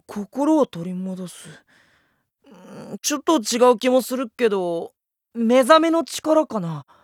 心を取り戻す。ちょっと違う気もするけど、目覚めの力かな。